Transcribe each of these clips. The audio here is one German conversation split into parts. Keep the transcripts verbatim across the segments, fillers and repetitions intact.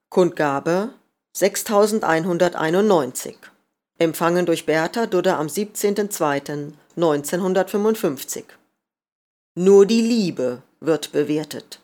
Kundgabe sechstausendeinhunderteinundneunzig. Empfangen durch Bertha Dudder am siebzehnten zweiten neunzehnhundertfünfundfünfzig. Nur die Liebe wird bewertet.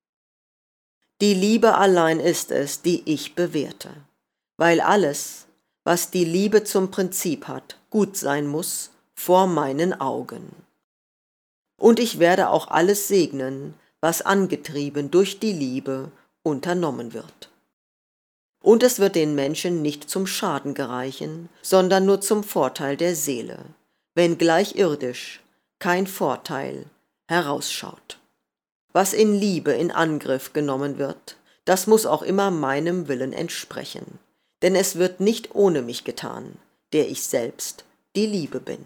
Die Liebe allein ist es, die ich bewerte, weil alles, was die Liebe zum Prinzip hat, gut sein muss vor meinen Augen. Und ich werde auch alles segnen, was angetrieben durch die Liebe unternommen wird. Und es wird den Menschen nicht zum Schaden gereichen, sondern nur zum Vorteil der Seele, wenngleich irdisch kein Vorteil herausschaut. Was in Liebe in Angriff genommen wird, das muss auch immer meinem Willen entsprechen, denn es wird nicht ohne mich getan, der ich selbst die Liebe bin.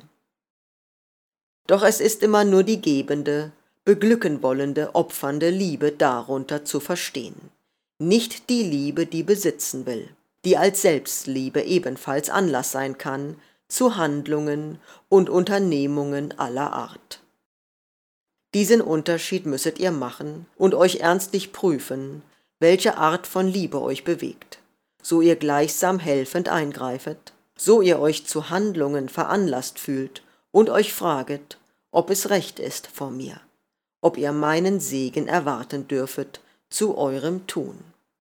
Doch es ist immer nur die gebende, beglücken wollende, opfernde Liebe darunter zu verstehen. Nicht die Liebe, die besitzen will, die als Selbstliebe ebenfalls Anlass sein kann zu Handlungen und Unternehmungen aller Art. Diesen Unterschied müsset ihr machen und euch ernstlich prüfen, welche Art von Liebe euch bewegt, so ihr gleichsam helfend eingreifet, so ihr euch zu Handlungen veranlasst fühlt und euch fraget, ob es recht ist vor mir, ob ihr meinen Segen erwarten dürfet zu eurem Tun.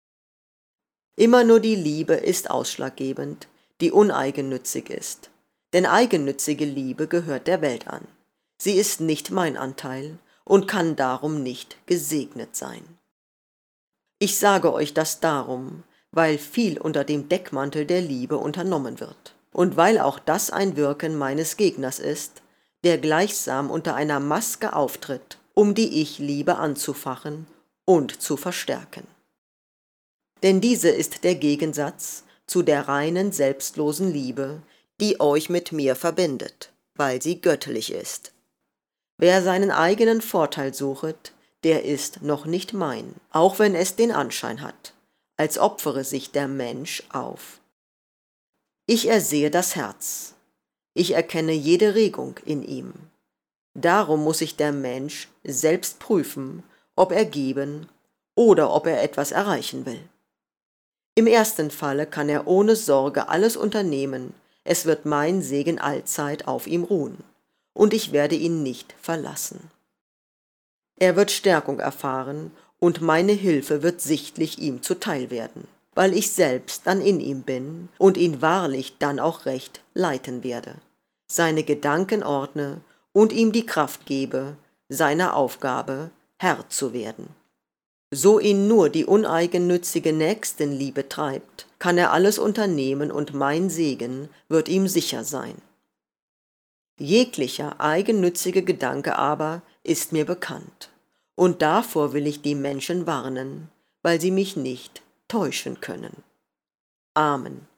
Immer nur die Liebe ist ausschlaggebend, die uneigennützig ist, denn eigennützige Liebe gehört der Welt an. Sie ist nicht mein Anteil und kann darum nicht gesegnet sein. Ich sage euch das darum, weil viel unter dem Deckmantel der Liebe unternommen wird und weil auch das ein Wirken meines Gegners ist, der gleichsam unter einer Maske auftritt, um die Ich-Liebe anzufachen und zu verstärken. Denn diese ist der Gegensatz zu der reinen, selbstlosen Liebe, die euch mit mir verbindet, weil sie göttlich ist. Wer seinen eigenen Vorteil suchet, der ist noch nicht mein, auch wenn es den Anschein hat, als opfere sich der Mensch auf. Ich ersehe das Herz, ich erkenne jede Regung in ihm. Darum muss sich der Mensch selbst prüfen, ob er geben oder ob er etwas erreichen will. Im ersten Falle kann er ohne Sorge alles unternehmen, es wird mein Segen allzeit auf ihm ruhen, und ich werde ihn nicht verlassen. Er wird Stärkung erfahren, und meine Hilfe wird sichtlich ihm zuteil werden, weil ich selbst dann in ihm bin und ihn wahrlich dann auch recht leiten werde, seine Gedanken ordne und ihm die Kraft gebe, seiner Aufgabe Herr zu werden. So ihn nur die uneigennützige Nächstenliebe treibt, kann er alles unternehmen und mein Segen wird ihm sicher sein. Jeglicher eigennützige Gedanke aber ist mir bekannt, und davor will ich die Menschen warnen, weil sie mich nicht täuschen können. Amen.